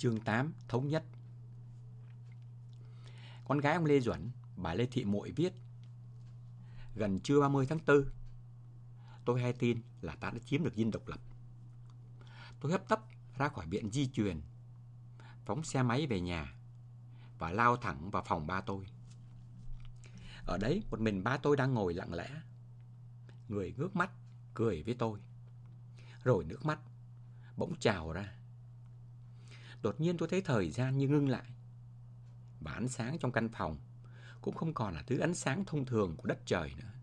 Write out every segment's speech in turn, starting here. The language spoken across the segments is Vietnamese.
Chương 8: Thống nhất. Con gái ông Lê Duẩn, bà Lê Thị Muội viết: gần trưa 30 tháng 4, tôi hay tin là ta đã chiếm được Dinh Độc Lập. Tôi hấp tấp ra khỏi viện di truyền, phóng xe máy về nhà và lao thẳng vào phòng ba tôi. Ở đấy một mình ba tôi đang ngồi lặng lẽ. Người ngước mắt cười với tôi, rồi nước mắt bỗng trào ra. Đột nhiên tôi thấy thời gian như ngưng lại, và ánh sáng trong căn phòng cũng không còn là thứ ánh sáng thông thường của đất trời nữa.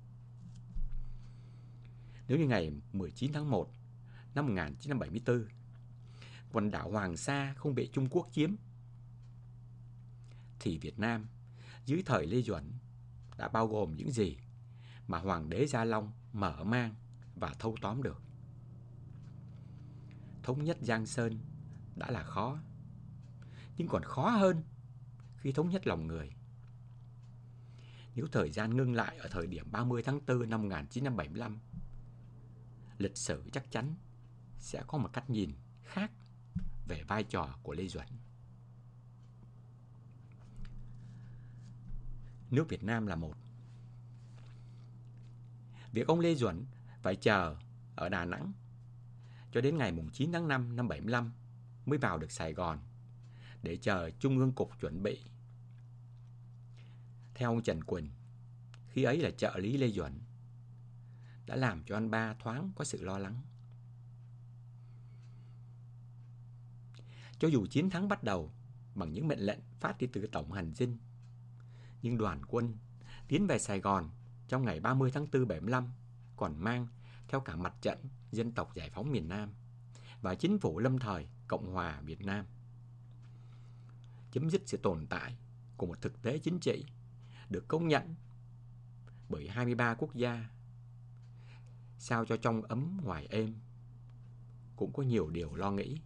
Nếu như ngày 19 tháng 1 năm 1974, quần đảo Hoàng Sa không bị Trung Quốc chiếm, thì Việt Nam dưới thời Lê Duẩn đã bao gồm những gì mà Hoàng đế Gia Long mở mang và thâu tóm được. Thống nhất Giang Sơn đã là khó, nhưng còn khó hơn khi thống nhất lòng người. Nếu thời gian ngưng lại ở thời điểm 30 tháng 4 năm 1975, lịch sử chắc chắn sẽ có một cách nhìn khác về vai trò của Lê Duẩn. Nước Việt Nam là một. Việc ông Lê Duẩn phải chờ ở Đà Nẵng cho đến ngày 9 tháng 5 năm 75 mới vào được Sài Gòn để chờ Trung ương Cục chuẩn bị. Theo ông Trần Quỳnh, khi ấy là trợ lý Lê Duẩn, đã làm cho anh ba thoáng có sự lo lắng. Cho dù chiến thắng bắt đầu bằng những mệnh lệnh phát đi từ Tổng hành dinh, nhưng đoàn quân tiến về Sài Gòn trong ngày 30 tháng 4 75 còn mang theo cả mặt trận dân tộc giải phóng miền Nam và chính phủ lâm thời Cộng hòa Việt Nam. Chấm dứt sự tồn tại của một thực tế chính trị được công nhận bởi 23 quốc gia. Sao cho trong ấm ngoài êm, cũng có nhiều điều lo nghĩ.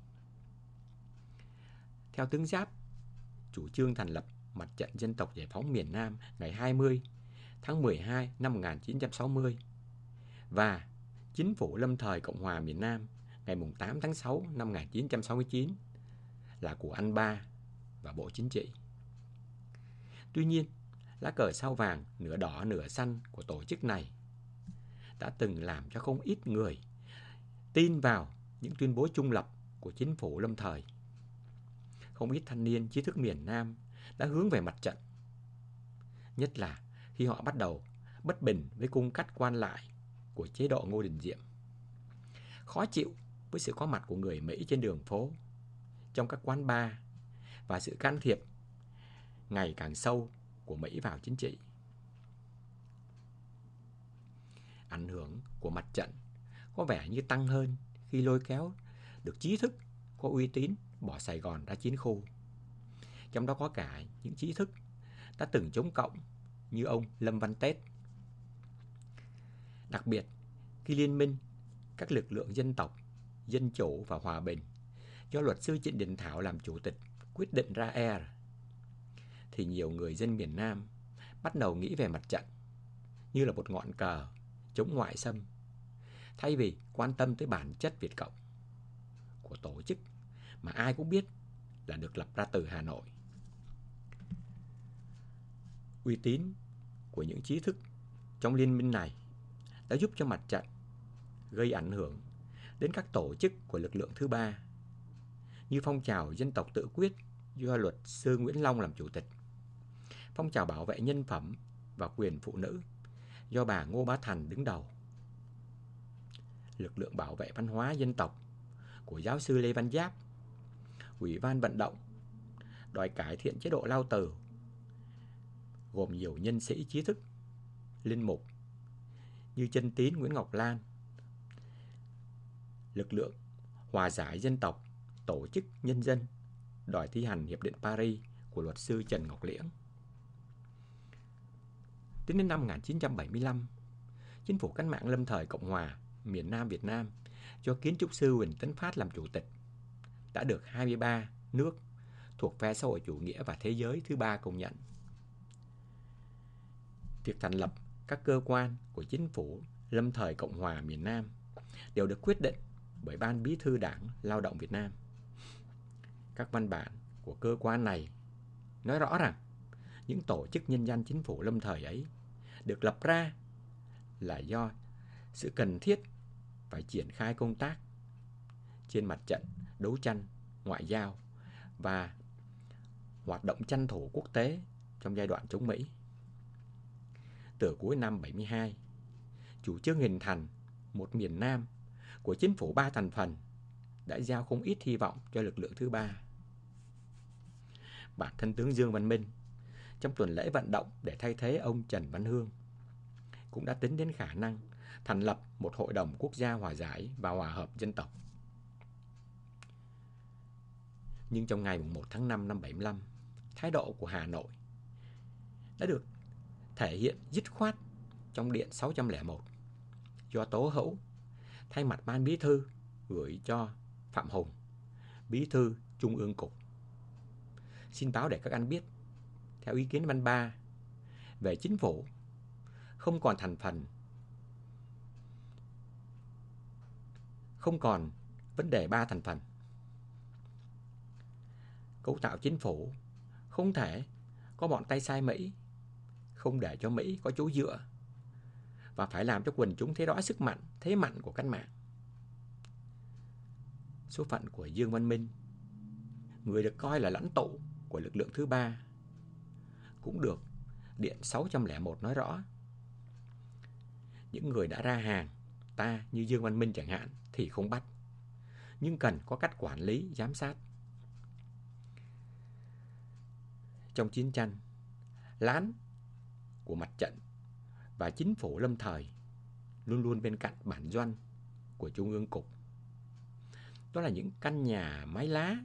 Theo Tướng Giáp, chủ trương thành lập Mặt trận Dân tộc Giải phóng miền Nam ngày 20 tháng 12 năm 1960 và Chính phủ lâm thời Cộng hòa miền Nam ngày 8 tháng 6 năm 1969 là của anh ba và Bộ Chính trị. Tuy nhiên, lá cờ sao vàng nửa đỏ nửa xanh của tổ chức này đã từng làm cho không ít người tin vào những tuyên bố trung lập của chính phủ lâm thời. Không ít thanh niên trí thức miền Nam đã hướng về mặt trận, nhất là khi họ bắt đầu bất bình với cung cách quan lại của chế độ Ngô Đình Diệm, khó chịu với sự có mặt của người Mỹ trên đường phố, trong các quán bar và sự can thiệp ngày càng sâu của Mỹ vào chính trị. Ảnh hưởng của mặt trận có vẻ như tăng hơn khi lôi kéo được trí thức có uy tín bỏ Sài Gòn ra chiến khu. Trong đó có cả những trí thức đã từng chống cộng như ông Lâm Văn Tết. Đặc biệt, khi liên minh các lực lượng dân tộc, dân chủ và hòa bình do luật sư Trịnh Đình Thảo làm chủ tịch quyết định ra thì nhiều người dân miền Nam bắt đầu nghĩ về mặt trận như là một ngọn cờ chống ngoại xâm, thay vì quan tâm tới bản chất Việt Cộng của tổ chức mà ai cũng biết là được lập ra từ Hà Nội. Uy tín của những trí thức trong liên minh này đã giúp cho mặt trận gây ảnh hưởng đến các tổ chức của lực lượng thứ ba, như phong trào dân tộc tự quyết do luật sư Nguyễn Long làm chủ tịch, phong trào bảo vệ nhân phẩm và quyền phụ nữ do bà Ngô Bá Thành đứng đầu, lực lượng bảo vệ văn hóa dân tộc của giáo sư Lê Văn Giáp, ủy ban vận động đòi cải thiện chế độ lao tử gồm nhiều nhân sĩ trí thức, linh mục như Chân Tín Nguyễn Ngọc Lan, lực lượng hòa giải dân tộc, tổ chức nhân dân đòi thi hành Hiệp định Paris của luật sư Trần Ngọc Liễn. Tính đến năm 1975, Chính phủ cách mạng lâm thời Cộng hòa miền Nam Việt Nam do kiến trúc sư Huỳnh Tấn Phát làm chủ tịch đã được 23 nước thuộc phe xã hội chủ nghĩa và thế giới thứ ba công nhận. Việc thành lập các cơ quan của Chính phủ lâm thời Cộng hòa miền Nam đều được quyết định bởi Ban Bí thư Đảng Lao động Việt Nam. Các văn bản của cơ quan này nói rõ rằng những tổ chức nhân dân chính phủ lâm thời ấy được lập ra là do sự cần thiết phải triển khai công tác trên mặt trận đấu tranh ngoại giao và hoạt động tranh thủ quốc tế trong giai đoạn chống Mỹ. Từ cuối năm 72, chủ trương hình thành một miền Nam của chính phủ 3 thành phần đã giao không ít hy vọng cho lực lượng thứ ba. Bản thân tướng Dương Văn Minh trong tuần lễ vận động để thay thế ông Trần Văn Hương cũng đã tính đến khả năng thành lập một hội đồng quốc gia hòa giải và hòa hợp dân tộc. Nhưng trong ngày 1 tháng 5 năm 75, thái độ của Hà Nội đã được thể hiện dứt khoát trong điện 601 do Tố Hữu thay mặt ban bí thư gửi cho Phạm Hùng, bí thư Trung ương Cục. Xin báo để các anh biết, theo ý kiến văn 3 về chính phủ không còn thành phần, không còn vấn đề 3 thành phần. Cấu tạo chính phủ không thể có bọn tay sai Mỹ, không để cho Mỹ có chỗ dựa, và phải làm cho quần chúng thấy rõ sức mạnh, thế mạnh của cách mạng. Số phận của Dương Văn Minh, người được coi là lãnh tụ của lực lượng thứ ba, cũng được điện 601 nói rõ. Những người đã ra hàng ta như Dương Văn Minh chẳng hạn thì không bắt, nhưng cần có cách quản lý, giám sát. Trong chiến tranh, lán của mặt trận và chính phủ lâm thời luôn luôn bên cạnh bản doanh của Trung ương Cục. Đó là những căn nhà mái lá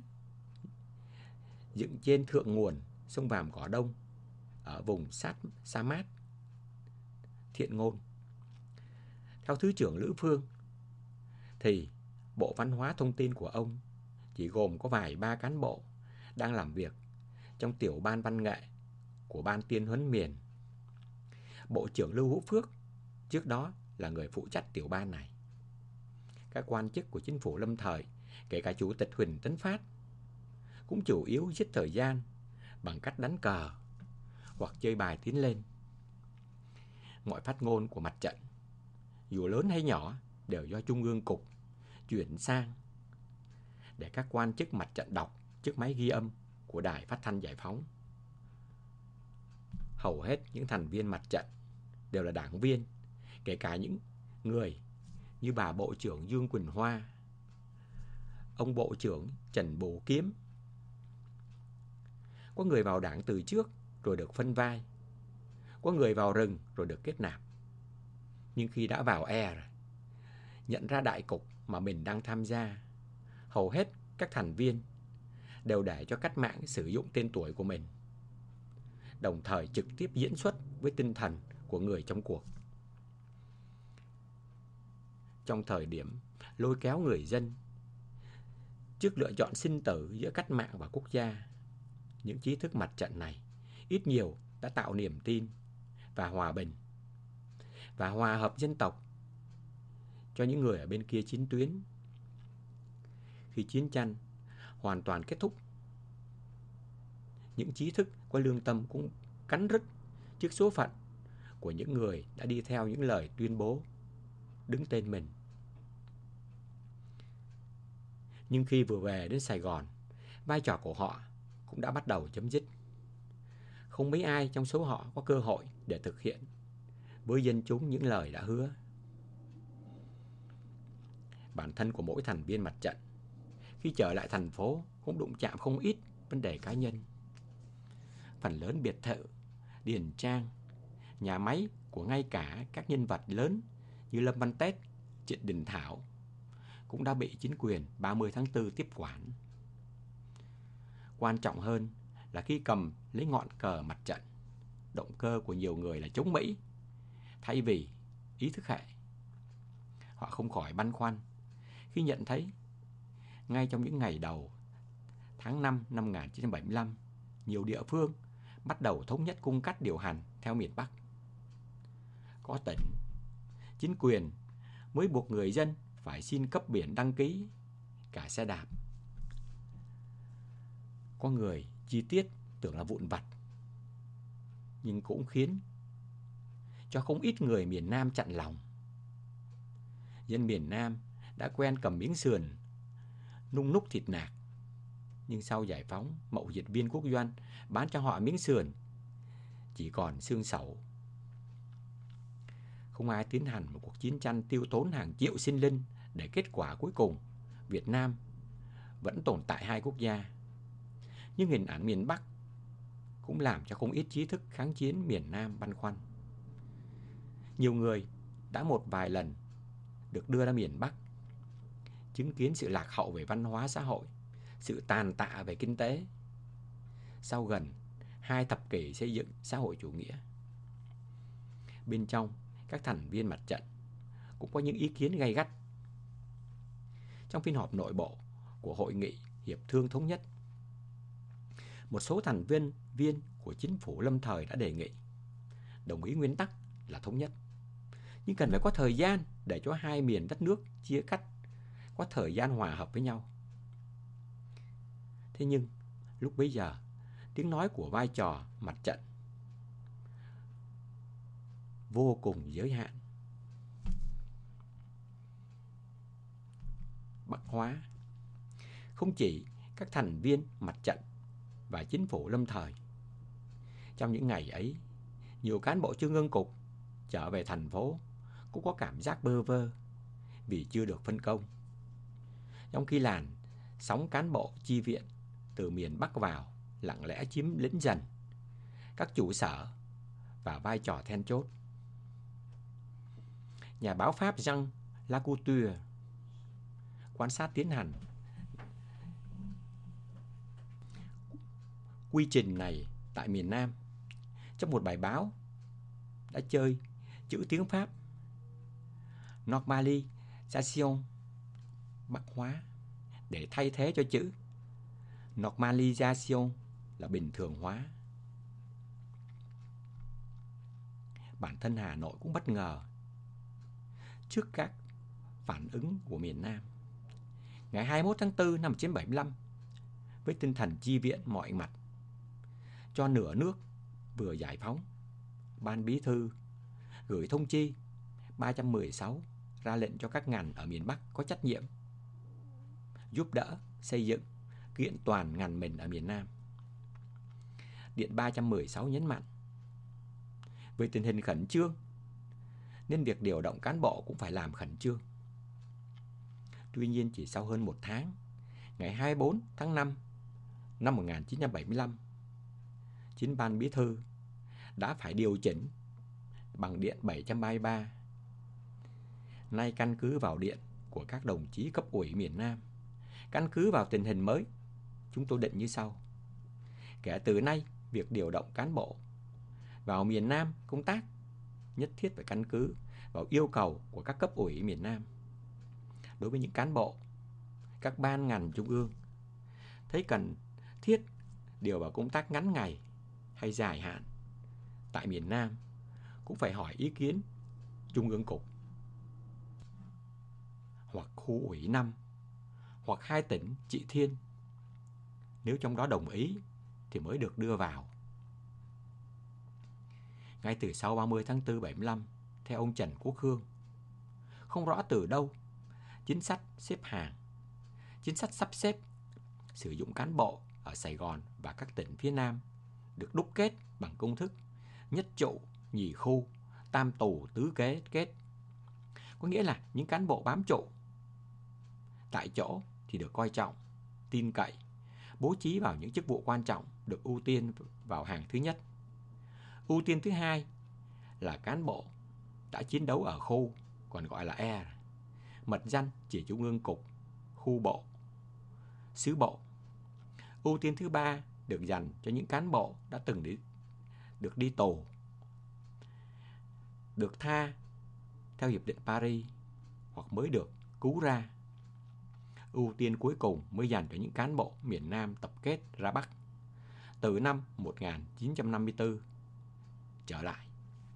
dựng trên thượng nguồn sông Vàm Cỏ Đông ở vùng sa mát Thiện Ngôn. Theo Thứ trưởng Lữ Phương thì Bộ Văn hóa Thông tin của ông chỉ gồm có vài ba cán bộ đang làm việc trong tiểu ban văn nghệ của Ban Tuyên huấn miền. Bộ trưởng Lưu Hữu Phước trước đó là người phụ trách tiểu ban này. Các quan chức của chính phủ lâm thời, kể cả Chủ tịch Huỳnh Tấn Phát, cũng chủ yếu giết thời gian bằng cách đánh cờ hoặc chơi bài tiến lên. Mọi phát ngôn của mặt trận, dù lớn hay nhỏ, đều do Trung ương Cục chuyển sang để các quan chức mặt trận đọc trước máy ghi âm của Đài Phát thanh Giải phóng. Hầu hết những thành viên mặt trận đều là đảng viên, kể cả những người như bà Bộ trưởng Dương Quỳnh Hoa, ông Bộ trưởng Trần Bổ Kiếm. Có người vào đảng từ trước rồi được phân vai, có người vào rừng rồi được kết nạp. Nhưng khi đã vào rồi, nhận ra đại cục mà mình đang tham gia, hầu hết các thành viên đều để cho cách mạng sử dụng tên tuổi của mình, đồng thời trực tiếp diễn xuất với tinh thần của người trong cuộc. Trong thời điểm lôi kéo người dân trước lựa chọn sinh tử giữa cách mạng và quốc gia, những trí thức mặt trận này ít nhiều đã tạo niềm tin và hòa bình và hòa hợp dân tộc cho những người ở bên kia chiến tuyến. Khi chiến tranh hoàn toàn kết thúc, những trí thức có lương tâm cũng cắn rứt trước số phận của những người đã đi theo những lời tuyên bố đứng tên mình. Nhưng khi vừa về đến Sài Gòn, vai trò của họ cũng đã bắt đầu chấm dứt. Không mấy ai trong số họ có cơ hội để thực hiện với dân chúng những lời đã hứa. Bản thân của mỗi thành viên mặt trận khi trở lại thành phố cũng đụng chạm không ít vấn đề cá nhân. Phần lớn biệt thự, điền trang, nhà máy của ngay cả các nhân vật lớn như Lâm Văn Tét, Trịnh Đình Thảo cũng đã bị chính quyền 30 tháng 4 tiếp quản. Quan trọng hơn là khi cầm lấy ngọn cờ mặt trận, động cơ của nhiều người là chống Mỹ thay vì ý thức hệ. Họ không khỏi băn khoăn khi nhận thấy ngay trong những ngày đầu tháng 5 năm 1975, nhiều địa phương bắt đầu thống nhất cung cách điều hành theo miền Bắc. Có tỉnh, chính quyền mới buộc người dân phải xin cấp biển đăng ký cả xe đạp. Có người chi tiết tưởng là vụn vặt, nhưng cũng khiến cho không ít người miền Nam chạnh lòng. Dân miền Nam đã quen cầm miếng sườn nung núc thịt nạc, nhưng sau giải phóng, mậu dịch viên quốc doanh bán cho họ miếng sườn chỉ còn xương sẩu. Không ai tiến hành một cuộc chiến tranh tiêu tốn hàng triệu sinh linh để kết quả cuối cùng Việt Nam vẫn tồn tại hai quốc gia. Nhưng hình ảnh miền Bắc cũng làm cho không ít trí thức kháng chiến miền Nam băn khoăn. Nhiều người đã một vài lần được đưa ra miền Bắc, chứng kiến sự lạc hậu về văn hóa xã hội, sự tàn tạ về kinh tế sau gần 2 thập kỷ xây dựng xã hội chủ nghĩa. Bên trong, các thành viên mặt trận cũng có những ý kiến gay gắt. Trong phiên họp nội bộ của Hội nghị Hiệp thương Thống nhất, một số thành viên của chính phủ lâm thời đã đề nghị đồng ý nguyên tắc là thống nhất, nhưng cần phải có thời gian để cho hai miền đất nước chia cắt có thời gian hòa hợp với nhau. Thế nhưng lúc bấy giờ, tiếng nói của vai trò mặt trận vô cùng giới hạn. Bắc hóa. Không chỉ các thành viên mặt trận và chính phủ lâm thời, trong những ngày ấy, nhiều cán bộ Trung ương cục trở về thành phố cũng có cảm giác bơ vơ vì chưa được phân công. Trong khi làn sóng cán bộ chi viện từ miền Bắc vào lặng lẽ chiếm lĩnh dần các trụ sở và vai trò then chốt. Nhà báo Pháp Jean Lacouture quan sát tiến hành quy trình này tại miền Nam. Trong một bài báo đã chơi chữ tiếng Pháp normalisation, Bắc hóa, để thay thế cho chữ normalisation là bình thường hóa. Bản thân Hà Nội cũng bất ngờ trước các phản ứng của miền Nam. Ngày 21 tháng 4 năm 1975, với tinh thần chi viện mọi mặt cho nửa nước vừa giải phóng, Ban Bí thư gửi thông chi 316 ra lệnh cho các ngành ở miền Bắc có trách nhiệm giúp đỡ xây dựng kiện toàn ngành mình ở miền Nam. Điện 316 nhấn mạnh về tình hình khẩn trương nên việc điều động cán bộ cũng phải làm khẩn trương. Tuy nhiên chỉ sau hơn 1 tháng, ngày 24 tháng 5 năm 1975, chính Ban Bí thư đã phải điều chỉnh bằng điện 733. Nay căn cứ vào điện của các đồng chí cấp ủy miền Nam, căn cứ vào tình hình mới, chúng tôi định như sau. Kể từ nay, việc điều động cán bộ vào miền Nam công tác nhất thiết phải căn cứ vào yêu cầu của các cấp ủy miền Nam. Đối với những cán bộ, các ban ngành trung ương thấy cần thiết điều vào công tác ngắn ngày hay dài hạn tại miền Nam cũng phải hỏi ý kiến Trung ương cục hoặc khu ủy 5 hoặc 2 tỉnh Trị Thiên. Nếu trong đó đồng ý thì mới được đưa vào. Ngay từ sau 30 tháng 4 75, theo ông Trần Quốc Hương, không rõ từ đâu chính sách xếp hàng, chính sách sắp xếp sử dụng cán bộ ở Sài Gòn và các tỉnh phía Nam được đúc kết bằng công thức nhất trụ, nhì khu, tam tù, tứ kết. Có nghĩa là những cán bộ bám trụ tại chỗ thì được coi trọng, tin cậy, bố trí vào những chức vụ quan trọng, được ưu tiên vào hàng thứ nhất. Ưu tiên thứ hai là cán bộ đã chiến đấu ở khu, còn gọi là E, mật danh chỉ Trung ương cục, khu bộ, xứ bộ. Ưu tiên thứ ba được dành cho những cán bộ đã từng được đi tù, được tha theo Hiệp định Paris hoặc mới được cứu ra. Ưu tiên cuối cùng mới dành cho những cán bộ miền Nam tập kết ra Bắc từ năm 1954 trở lại.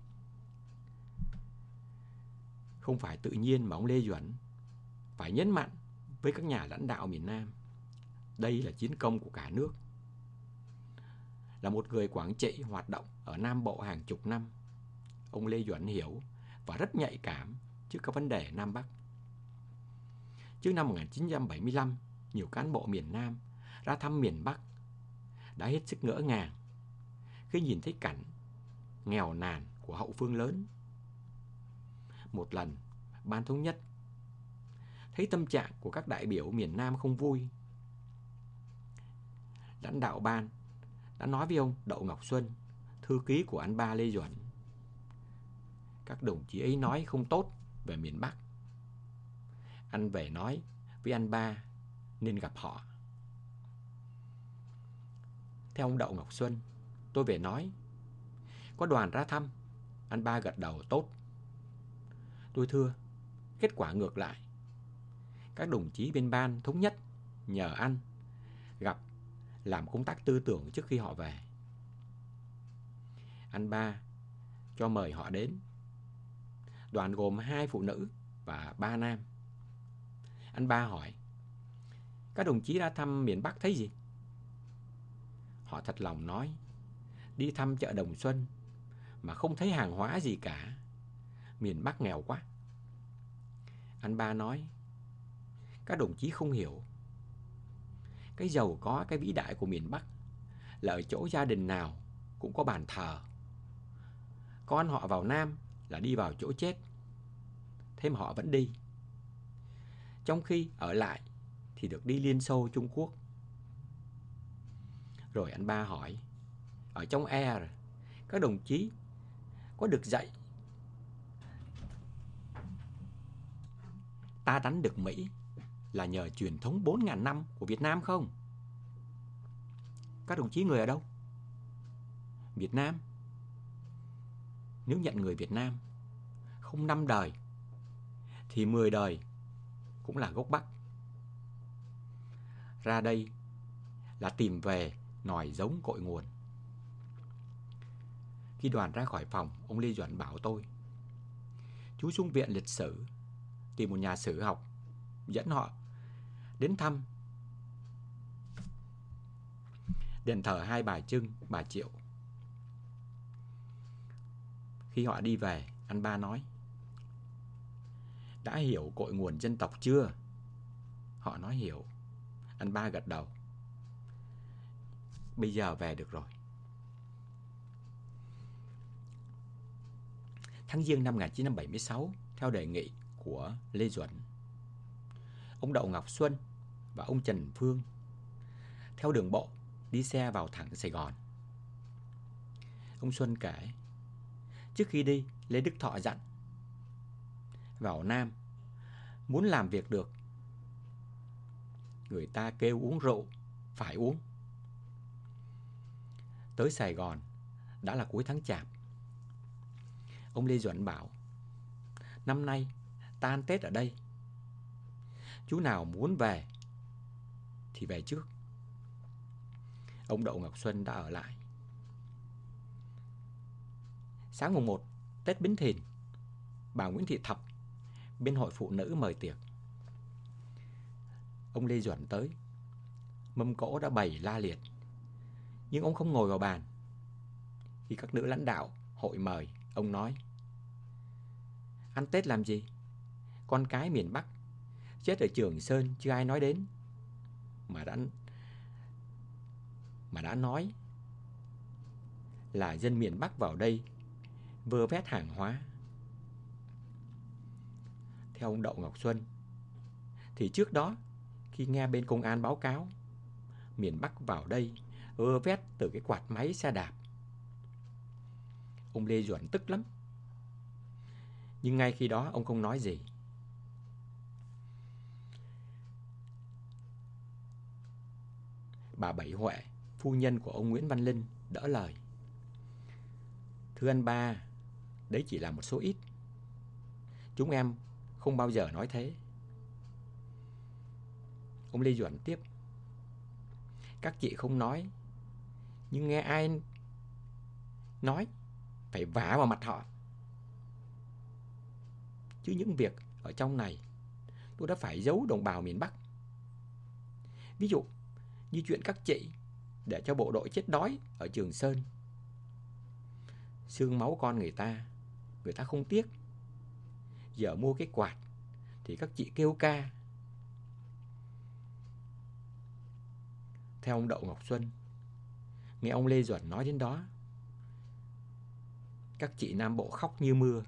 Không phải tự nhiên mà ông Lê Duẩn phải nhấn mạnh với các nhà lãnh đạo miền Nam, đây là chiến công của cả nước, là một người Quảng Trị hoạt động ở Nam Bộ hàng chục năm, ông Lê Duẩn hiểu và rất nhạy cảm trước các vấn đề Nam Bắc. Trước năm 1975, nhiều cán bộ miền Nam ra thăm miền Bắc đã hết sức ngỡ ngàng khi nhìn thấy cảnh nghèo nàn của hậu phương lớn. Một lần, Ban Thống nhất thấy tâm trạng của các đại biểu miền Nam không vui. Lãnh đạo ban đã nói với ông Đậu Ngọc Xuân, thư ký của anh ba Lê Duẩn. Các đồng chí ấy nói không tốt về miền Bắc. Anh về nói với anh ba nên gặp họ. Theo ông Đậu Ngọc Xuân, tôi về nói. Có đoàn ra thăm, anh ba gật đầu tốt. Tôi thưa, kết quả ngược lại. Các đồng chí bên ban thống nhất nhờ anh gặp làm công tác tư tưởng trước khi họ về. Anh ba cho mời họ đến. Đoàn gồm 2 phụ nữ và 3 nam. Anh ba hỏi, các đồng chí ra thăm miền Bắc thấy gì? Họ thật lòng nói, đi thăm chợ Đồng Xuân mà không thấy hàng hóa gì cả. Miền Bắc nghèo quá. Anh ba nói, các đồng chí không hiểu. Cái giàu có, cái vĩ đại của miền Bắc là ở chỗ gia đình nào cũng có bàn thờ. Con họ vào Nam là đi vào chỗ chết, thế mà họ vẫn đi. Trong khi ở lại thì được đi Liên Xô, Trung Quốc. Rồi anh ba hỏi, ở trong E các đồng chí có được dạy ta đánh được Mỹ là nhờ truyền thống 4.000 năm của Việt Nam không? Các đồng chí người ở đâu? Việt Nam. Nếu nhận người Việt Nam không 5 đời thì 10 đời cũng là gốc Bắc. Ra đây là tìm về nòi giống cội nguồn. Khi đoàn ra khỏi phòng, ông Lê Duẩn bảo tôi, chú xuống viện lịch sử tìm một nhà sử học dẫn họ đến thăm đền thờ hai bà Trưng, bà Triệu. Khi họ đi về, anh ba nói, đã hiểu cội nguồn dân tộc chưa? Họ nói hiểu. Anh ba gật đầu. Bây giờ về được rồi. Tháng Giêng năm 1976, theo đề nghị của Lê Duẩn, ông Đậu Ngọc Xuân và ông Trần Phương theo đường bộ đi xe vào thẳng Sài Gòn. Ông Xuân kể, trước khi đi, Lê Đức Thọ dặn, vào Nam muốn làm việc được, người ta kêu uống rượu, phải uống. Tới Sài Gòn đã là cuối tháng Chạp. Ông Lê Duẩn bảo, năm nay ta ăn Tết ở đây. Chú nào muốn về thì về trước. Ông Đậu Ngọc Xuân đã ở lại. Sáng mùng 1 Tết Bính Thìn, bà Nguyễn Thị Thập bên hội phụ nữ mời tiệc. Ông Lê Duẩn tới. Mâm cỗ đã bày la liệt, nhưng ông không ngồi vào bàn. Khi các nữ lãnh đạo hội mời, ông nói, ăn Tết làm gì? Con cái miền Bắc chết ở Trường Sơn chưa ai nói đến, mà đã nói là dân miền Bắc vào đây vơ vét hàng hóa. Theo ông Đậu Ngọc Xuân, thì trước đó khi nghe bên công an báo cáo miền Bắc vào đây vơ vét từ cái quạt máy xe đạp, ông Lê Duẩn tức lắm. Nhưng ngay khi đó ông không nói gì. Bà Bảy Huệ, phu nhân của ông Nguyễn Văn Linh, đỡ lời. Thưa anh ba, đấy chỉ là một số ít. Chúng em không bao giờ nói thế. Ông Lê Duẩn tiếp, các chị không nói, nhưng nghe ai nói phải vả vào mặt họ. Chứ những việc ở trong này tôi đã phải giấu đồng bào miền Bắc. Ví dụ như chuyện các chị để cho bộ đội chết đói ở Trường Sơn. Xương máu con người ta không tiếc. Giờ mua cái quạt thì các chị kêu ca. Theo ông Đậu Ngọc Xuân, nghe ông Lê Duẩn nói đến đó, các chị Nam Bộ khóc như mưa.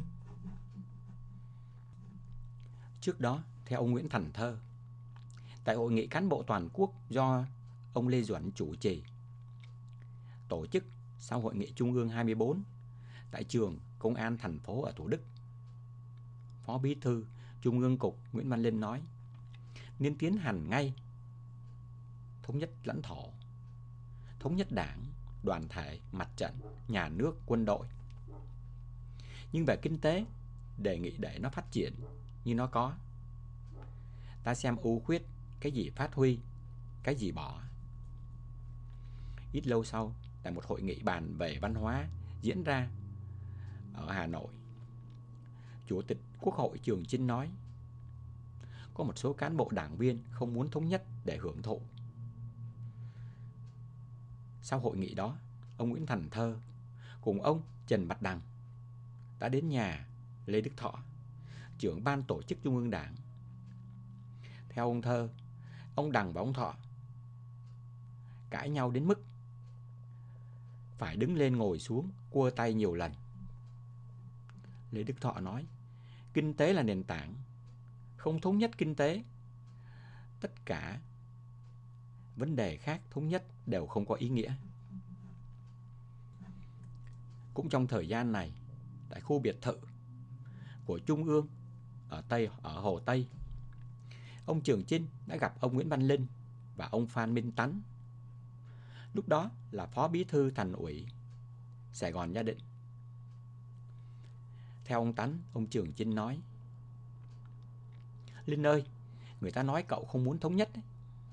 Trước đó, theo ông Nguyễn Thành Thơ, tại hội nghị cán bộ toàn quốc do ông Lê Duẩn chủ trì, tổ chức sau hội nghị Trung ương 24 tại trường Công an thành phố ở Thủ Đức, Phó Bí thư Trung ương Cục Nguyễn Văn Linh nói nên tiến hành ngay thống nhất lãnh thổ, thống nhất đảng, đoàn thể, mặt trận, nhà nước, quân đội. Nhưng về kinh tế, đề nghị để nó phát triển như nó có. Ta xem ưu khuyết, cái gì phát huy, cái gì bỏ. Ít lâu sau, tại một hội nghị bàn về văn hóa diễn ra ở Hà Nội, Chủ tịch Quốc hội Trường Chinh nói có một số cán bộ đảng viên không muốn thống nhất để hưởng thụ. Sau hội nghị đó, ông Nguyễn Thành Thơ cùng ông Trần Bạch Đằng đã đến nhà Lê Đức Thọ, trưởng ban tổ chức Trung ương Đảng. Theo ông Thơ, ông Đằng và ông Thọ cãi nhau đến mức phải đứng lên ngồi xuống, cua tay nhiều lần. Lê Đức Thọ nói, kinh tế là nền tảng, không thống nhất kinh tế, tất cả vấn đề khác thống nhất đều không có ý nghĩa. Cũng trong thời gian này, tại khu biệt thự của Trung ương ở Hồ Tây, ông Trường Chinh đã gặp ông Nguyễn Văn Linh và ông Phan Minh Tánh, lúc đó là Phó Bí thư Thành ủy Sài Gòn Gia Định. Theo ông Tánh, ông Trường Chinh nói, Linh ơi, người ta nói cậu không muốn thống nhất đấy.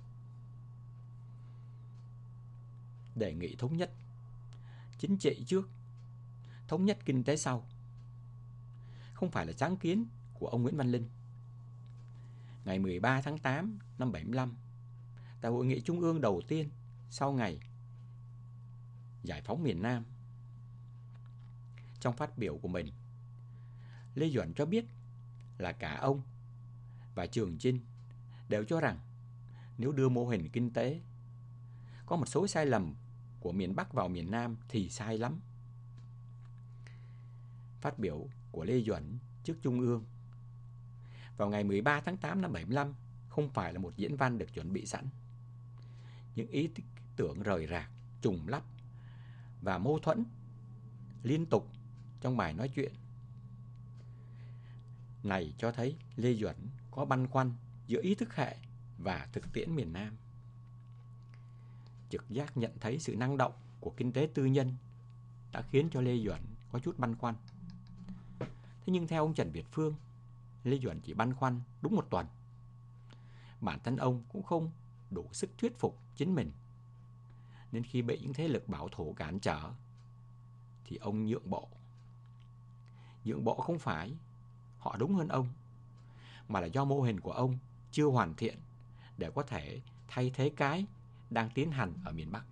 Đề nghị thống nhất chính trị trước, thống nhất kinh tế sau, không phải là sáng kiến của ông Nguyễn Văn Linh. Ngày 13 tháng 8 năm 75, tại hội nghị trung ương đầu tiên sau ngày giải phóng miền Nam, trong phát biểu của mình, Lê Duẩn cho biết là cả ông và Trường Chinh đều cho rằng nếu đưa mô hình kinh tế có một số sai lầm của miền Bắc vào miền Nam thì sai lắm. Phát biểu của Lê Duẩn trước Trung ương vào ngày 13 tháng 8 năm 75 không phải là một diễn văn được chuẩn bị sẵn. Những ý tưởng rời rạc, trùng lắp và mâu thuẫn liên tục trong bài nói chuyện này cho thấy Lê Duẩn có băn khoăn giữa ý thức hệ và thực tiễn miền Nam. Trực giác nhận thấy sự năng động của kinh tế tư nhân đã khiến cho Lê Duẩn có chút băn khoăn. Thế nhưng theo ông Trần Việt Phương, Lê Duẩn chỉ băn khoăn đúng một tuần. Bản thân ông cũng không đủ sức thuyết phục chính mình, nên khi bị những thế lực bảo thủ cản trở thì ông nhượng bộ. Nhượng bộ không phải họ đúng hơn ông, mà là do mô hình của ông chưa hoàn thiện để có thể thay thế cái đang tiến hành ở miền Bắc.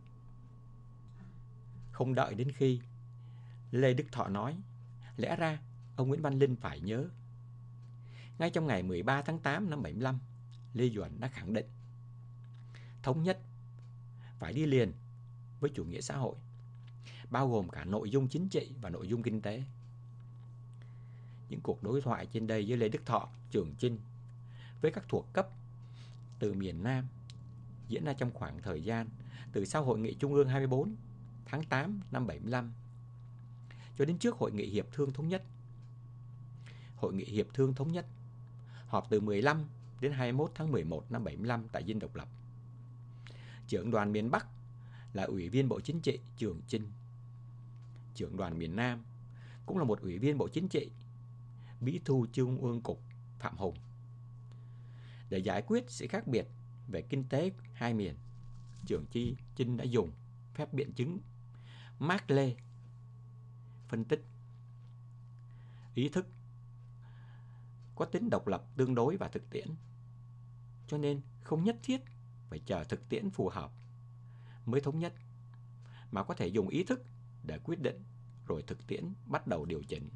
Không đợi đến khi Lê Đức Thọ nói, lẽ ra ông Nguyễn Văn Linh phải nhớ. Ngay trong ngày 13 tháng 8 năm 75, Lê Duẩn đã khẳng định thống nhất phải đi liền với chủ nghĩa xã hội, bao gồm cả nội dung chính trị và nội dung kinh tế. Những cuộc đối thoại trên đây với Lê Đức Thọ, Trường Chinh với các thuộc cấp từ miền Nam diễn ra trong khoảng thời gian từ sau hội nghị Trung ương 24 tháng 8 năm 75 cho đến trước hội nghị Hiệp thương Thống nhất. Hội nghị Hiệp thương Thống nhất họp từ 15 đến 21 tháng 11 năm 75 tại Dinh Độc Lập. Trưởng đoàn miền Bắc là Ủy viên Bộ Chính trị Trường Chinh. Trưởng đoàn miền Nam cũng là một Ủy viên Bộ Chính trị, Bí thư Trung ương Cục Phạm Hùng. Để giải quyết sự khác biệt về kinh tế hai miền, Trường Chinh đã dùng phép biện chứng Mác Lê phân tích ý thức có tính độc lập tương đối và thực tiễn, cho nên không nhất thiết phải chờ thực tiễn phù hợp mới thống nhất, mà có thể dùng ý thức để quyết định, rồi thực tiễn bắt đầu điều chỉnh.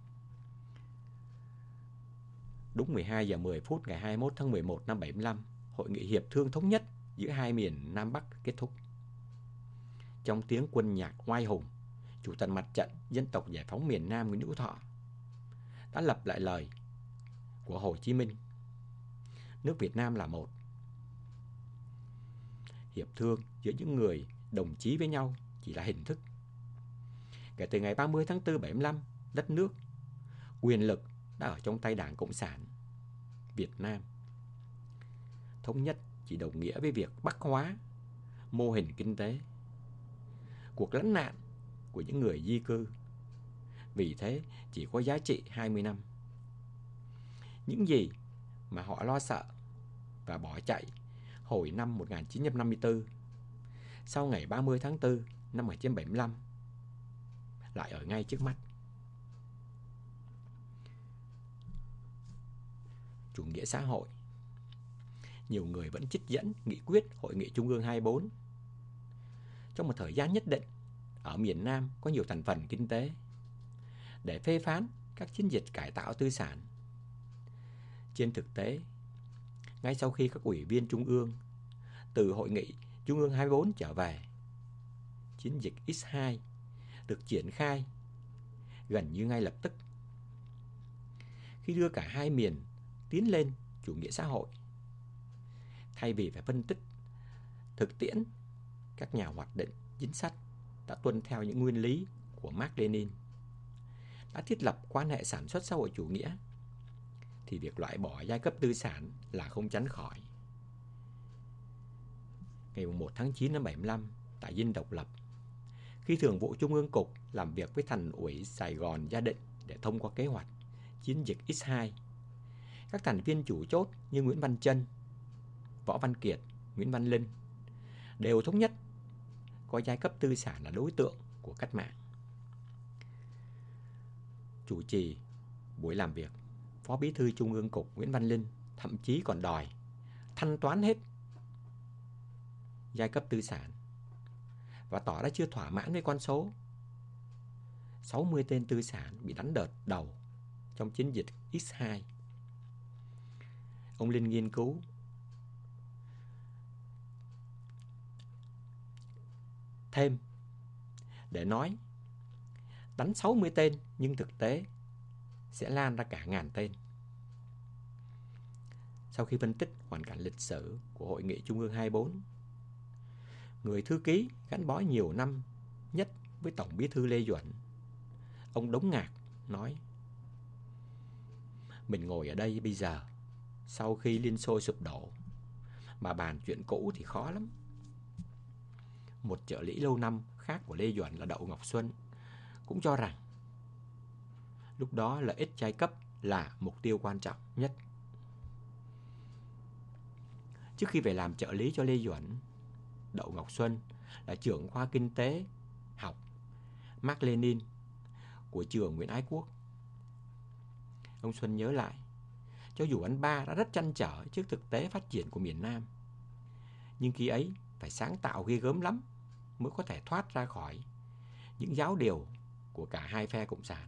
Đúng 12 giờ 10 phút ngày 21 tháng 11 năm 75, Hội nghị hiệp thương thống nhất giữa hai miền Nam Bắc kết thúc. Trong tiếng quân nhạc oai hùng, Chủ tịch Mặt trận Dân tộc Giải phóng miền Nam Nguyễn Hữu Thọ đã lặp lại lời của Hồ Chí Minh: nước Việt Nam là một. Hiệp thương giữa những người đồng chí với nhau chỉ là hình thức. Kể từ ngày 30 tháng 4 75, đất nước, quyền lực đã ở trong tay Đảng Cộng sản Việt Nam. Thống nhất chỉ đồng nghĩa với việc Bắc hóa mô hình kinh tế, cuộc lánh nạn của những người di cư. Vì thế chỉ có giá trị 20 năm. Những gì mà họ lo sợ và bỏ chạy hồi năm 1954, sau ngày 30 tháng 4 năm 1975, lại ở ngay trước mắt. Chủ nghĩa xã hội. Nhiều người vẫn trích dẫn nghị quyết Hội nghị Trung ương 24. Trong một thời gian nhất định, ở miền Nam có nhiều thành phần kinh tế để phê phán các chiến dịch cải tạo tư sản. Trên thực tế, ngay sau khi các ủy viên Trung ương từ Hội nghị Trung ương 24 trở về, chiến dịch X2 được triển khai gần như ngay lập tức. Khi đưa cả hai miền tiến lên chủ nghĩa xã hội, thay vì phải phân tích thực tiễn, các nhà hoạch định chính sách đã tuân theo những nguyên lý của Mác Lênin, đã thiết lập quan hệ sản xuất xã hội chủ nghĩa, thì việc loại bỏ giai cấp tư sản là không tránh khỏi. Ngày 1 tháng 9 năm 75, tại Dinh Độc Lập, khi Thường vụ Trung ương Cục làm việc với Thành ủy Sài Gòn Gia Định để thông qua kế hoạch chiến dịch X2, các thành viên chủ chốt như Nguyễn Văn Trân, Võ Văn Kiệt, Nguyễn Văn Linh đều thống nhất coi giai cấp tư sản là đối tượng của cách mạng. Chủ trì buổi làm việc, Phó Bí thư Trung ương Cục Nguyễn Văn Linh thậm chí còn đòi thanh toán hết giai cấp tư sản và tỏ ra chưa thỏa mãn với con số 60 tên tư sản bị đánh đợt đầu trong chiến dịch X2. Ông Linh nghiên cứu thêm để nói đánh 60 tên nhưng thực tế sẽ lan ra cả ngàn tên. Sau khi phân tích hoàn cảnh lịch sử của Hội nghị Trung ương 24, người thư ký gắn bó nhiều năm nhất với Tổng Bí thư Lê Duẩn, ông Đống Ngạc nói: mình ngồi ở đây bây giờ, sau khi Liên Xô sụp đổ, mà bàn chuyện cũ thì khó lắm. Một trợ lý lâu năm khác của Lê Duẩn là Đậu Ngọc Xuân cũng cho rằng lúc đó lợi ích giai cấp là mục tiêu quan trọng nhất. Trước khi về làm trợ lý cho Lê Duẩn, Đậu Ngọc Xuân là trưởng khoa kinh tế học Mác Lênin của trường Nguyễn Ái Quốc. Ông Xuân nhớ lại, cho dù anh ba đã rất trăn trở trước thực tế phát triển của miền Nam, nhưng khi ấy phải sáng tạo ghê gớm lắm mới có thể thoát ra khỏi những giáo điều của cả hai phe cộng sản.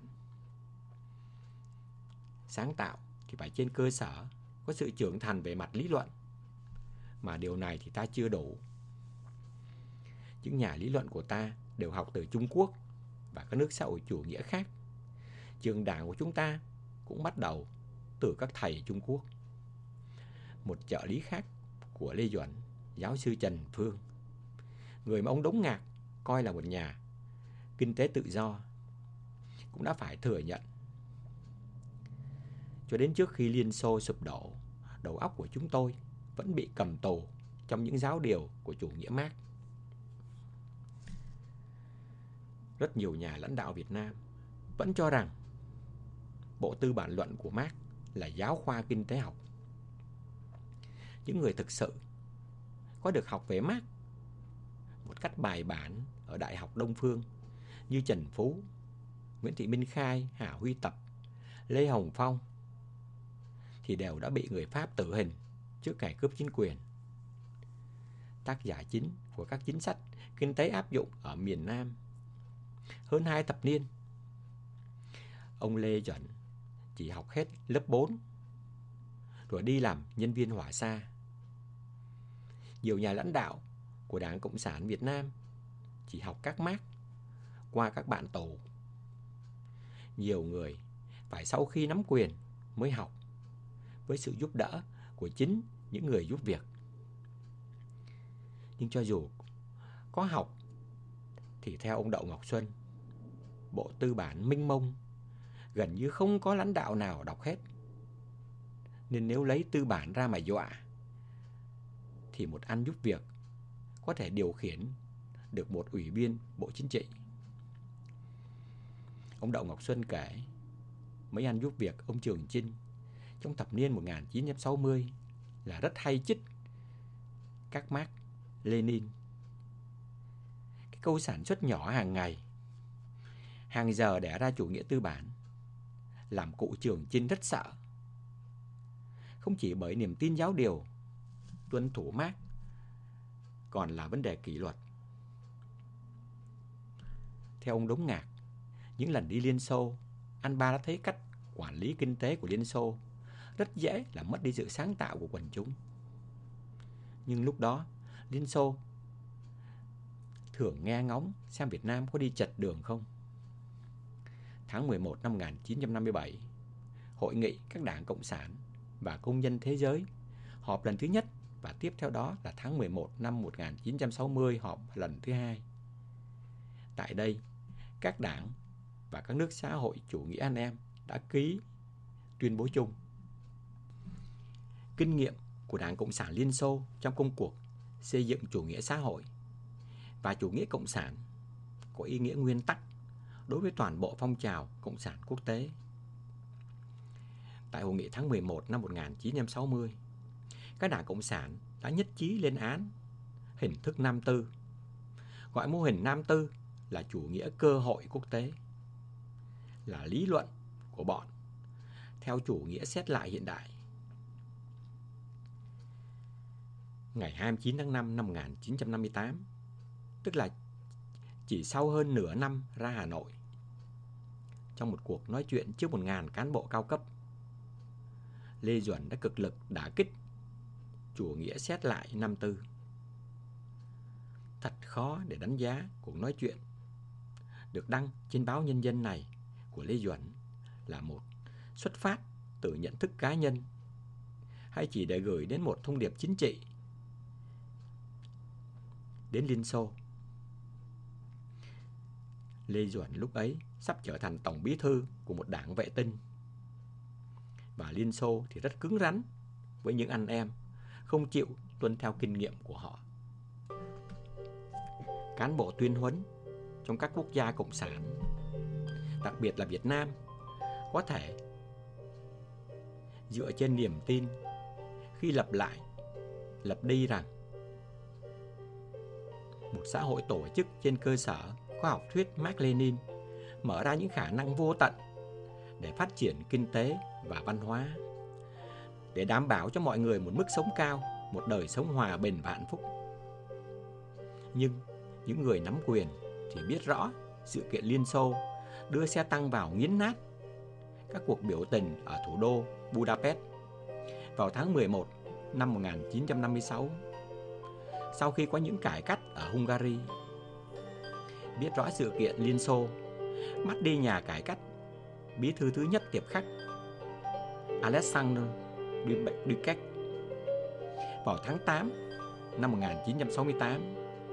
Sáng tạo thì phải trên cơ sở có sự trưởng thành về mặt lý luận, mà điều này thì ta chưa đủ. Những nhà lý luận của ta đều học từ Trung Quốc và các nước xã hội chủ nghĩa khác. Trường đảng của chúng ta cũng bắt đầu từ các thầy Trung Quốc. Một trợ lý khác của Lê Duẩn, giáo sư Trần Phương, người mà ông Đống Ngạc coi là một nhà kinh tế tự do, cũng đã phải thừa nhận cho đến trước khi Liên Xô sụp đổ, đầu óc của chúng tôi vẫn bị cầm tù trong những giáo điều của chủ nghĩa Mác. Rất nhiều nhà lãnh đạo Việt Nam vẫn cho rằng bộ tư bản luận của Mác là giáo khoa kinh tế học. Những người thực sự có được học về Mác một cách bài bản ở Đại học Đông Phương như Trần Phú, Nguyễn Thị Minh Khai, Hà Huy Tập, Lê Hồng Phong thì đều đã bị người Pháp tử hình trước ngày cướp chính quyền. tác giả chính của các chính sách kinh tế áp dụng ở miền Nam. Hơn 2 thập niên, ông Lê Duẩn chỉ học hết lớp 4 rồi đi làm nhân viên hỏa xa. Nhiều nhà lãnh đạo của Đảng Cộng sản Việt Nam chỉ học các Mác qua các bạn tù. Nhiều người phải sau khi nắm quyền mới học, với sự giúp đỡ của chính những người giúp việc. Nhưng cho dù có học thì theo ông Đậu Ngọc Xuân, bộ tư bản mênh mông, gần như không có lãnh đạo nào đọc hết. Nên nếu lấy tư bản ra mà dọa thì một anh giúp việc có thể điều khiển được một ủy viên Bộ Chính trị. Ông Đậu Ngọc Xuân kể mấy anh giúp việc ông Trường Chinh trong thập niên 1960 là rất hay chích các Mác Lênin. Cái câu sản xuất nhỏ hàng ngày, hàng giờ đẻ ra chủ nghĩa tư bản làm cụ Trường Chinh rất sợ. Không chỉ bởi niềm tin giáo điều tuân thủ Mác, còn là vấn đề kỷ luật. Theo ông Đống Ngạc, những lần đi Liên Xô, anh ba đã thấy cách quản lý kinh tế của Liên Xô rất dễ làm mất đi sự sáng tạo của quần chúng. Nhưng lúc đó, Liên Xô thường nghe ngóng xem Việt Nam có đi chật đường không. Tháng 11 năm 1957, Hội nghị các đảng Cộng sản và Công nhân Thế giới họp lần thứ nhất, và tiếp theo đó là tháng 11 năm 1960 họp lần thứ hai. Tại đây, các đảng và các nước xã hội chủ nghĩa anh em đã ký tuyên bố chung. Kinh nghiệm của Đảng Cộng sản Liên Xô trong công cuộc xây dựng chủ nghĩa xã hội và chủ nghĩa cộng sản có ý nghĩa nguyên tắc đối với toàn bộ phong trào cộng sản quốc tế. Tại hội nghị tháng 11 năm 1960, các đảng Cộng sản đã nhất trí lên án hình thức Nam Tư, gọi mô hình Nam Tư là chủ nghĩa cơ hội quốc tế, là lý luận của bọn theo chủ nghĩa xét lại hiện đại. Ngày 29 tháng 5 năm 1958, tức là chỉ sau hơn nửa năm ra Hà Nội, trong một cuộc nói chuyện trước 1.000 cán bộ cao cấp, Lê Duẩn đã cực lực đả kích chủ nghĩa xét lại Nam Tư. Thật khó để đánh giá cuộc nói chuyện được đăng trên báo Nhân dân này của Lê Duẩn là một xuất phát từ nhận thức cá nhân, hay chỉ để gửi đến một thông điệp chính trị đến Liên Xô. Lê Duẩn lúc ấy sắp trở thành tổng bí thư của một đảng vệ tinh, và Liên Xô thì rất cứng rắn với những anh em không chịu tuân theo kinh nghiệm của họ. Cán bộ tuyên huấn trong các quốc gia cộng sản, đặc biệt là Việt Nam, có thể dựa trên niềm tin khi lập đi rằng một xã hội tổ chức trên cơ sở khoa học thuyết Mác Lênin mở ra những khả năng vô tận để phát triển kinh tế và văn hóa, để đảm bảo cho mọi người một mức sống cao, một đời sống hòa bình và hạnh phúc. Nhưng những người nắm quyền thì biết rõ sự kiện Liên Xô đưa xe tăng vào nghiến nát các cuộc biểu tình ở thủ đô Budapest vào tháng 11 năm 1956, sau khi có những cải cách ở Hungary. Biết rõ sự kiện Liên Xô mất đi nhà cải cách, bí thư thứ nhất tiếp khách Alexander Duycek vào tháng 8 năm 1968.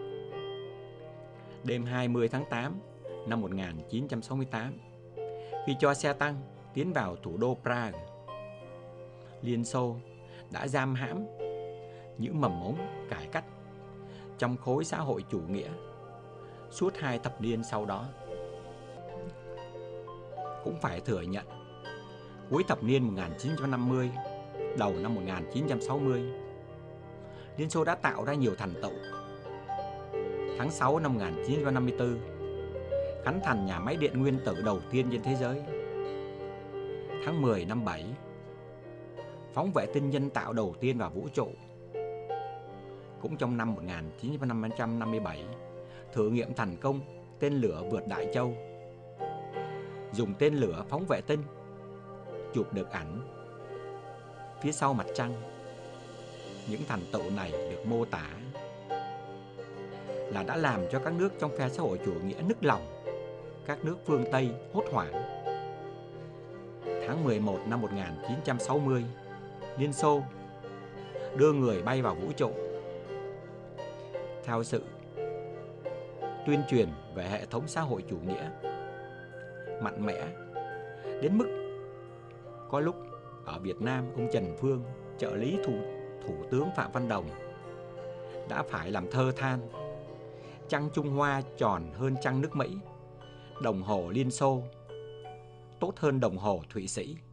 Đêm 20 tháng 8 năm 1968, khi cho xe tăng tiến vào thủ đô Prague, Liên Xô đã giam hãm những mầm mống cải cách trong khối xã hội chủ nghĩa suốt 2 thập niên sau đó. Cũng phải thừa nhận, cuối thập niên 1950, đầu năm 1960, Liên Xô đã tạo ra nhiều thành tựu. Tháng 6 năm 1954, khánh thành nhà máy điện nguyên tử đầu tiên trên thế giới. Tháng 10 năm 7, phóng vệ tinh nhân tạo đầu tiên vào vũ trụ. cũng trong năm 1957 thử nghiệm thành công tên lửa vượt Đại Châu. Dùng tên lửa phóng vệ tinh chụp được ảnh phía sau mặt trăng. Những thành tựu này được mô tả là đã làm cho các nước trong phe xã hội chủ nghĩa nức lòng, các nước phương Tây hốt hoảng. Tháng 11 năm 1960, Liên Xô đưa người bay vào vũ trụ. Theo sự tuyên truyền về hệ thống xã hội chủ nghĩa mạnh mẽ đến mức có lúc ở Việt Nam, ông Trần Phương, trợ lý thủ tướng Phạm Văn Đồng đã phải làm thơ than: trăng Trung Hoa tròn hơn trăng nước Mỹ, đồng hồ Liên Xô tốt hơn đồng hồ Thụy Sĩ.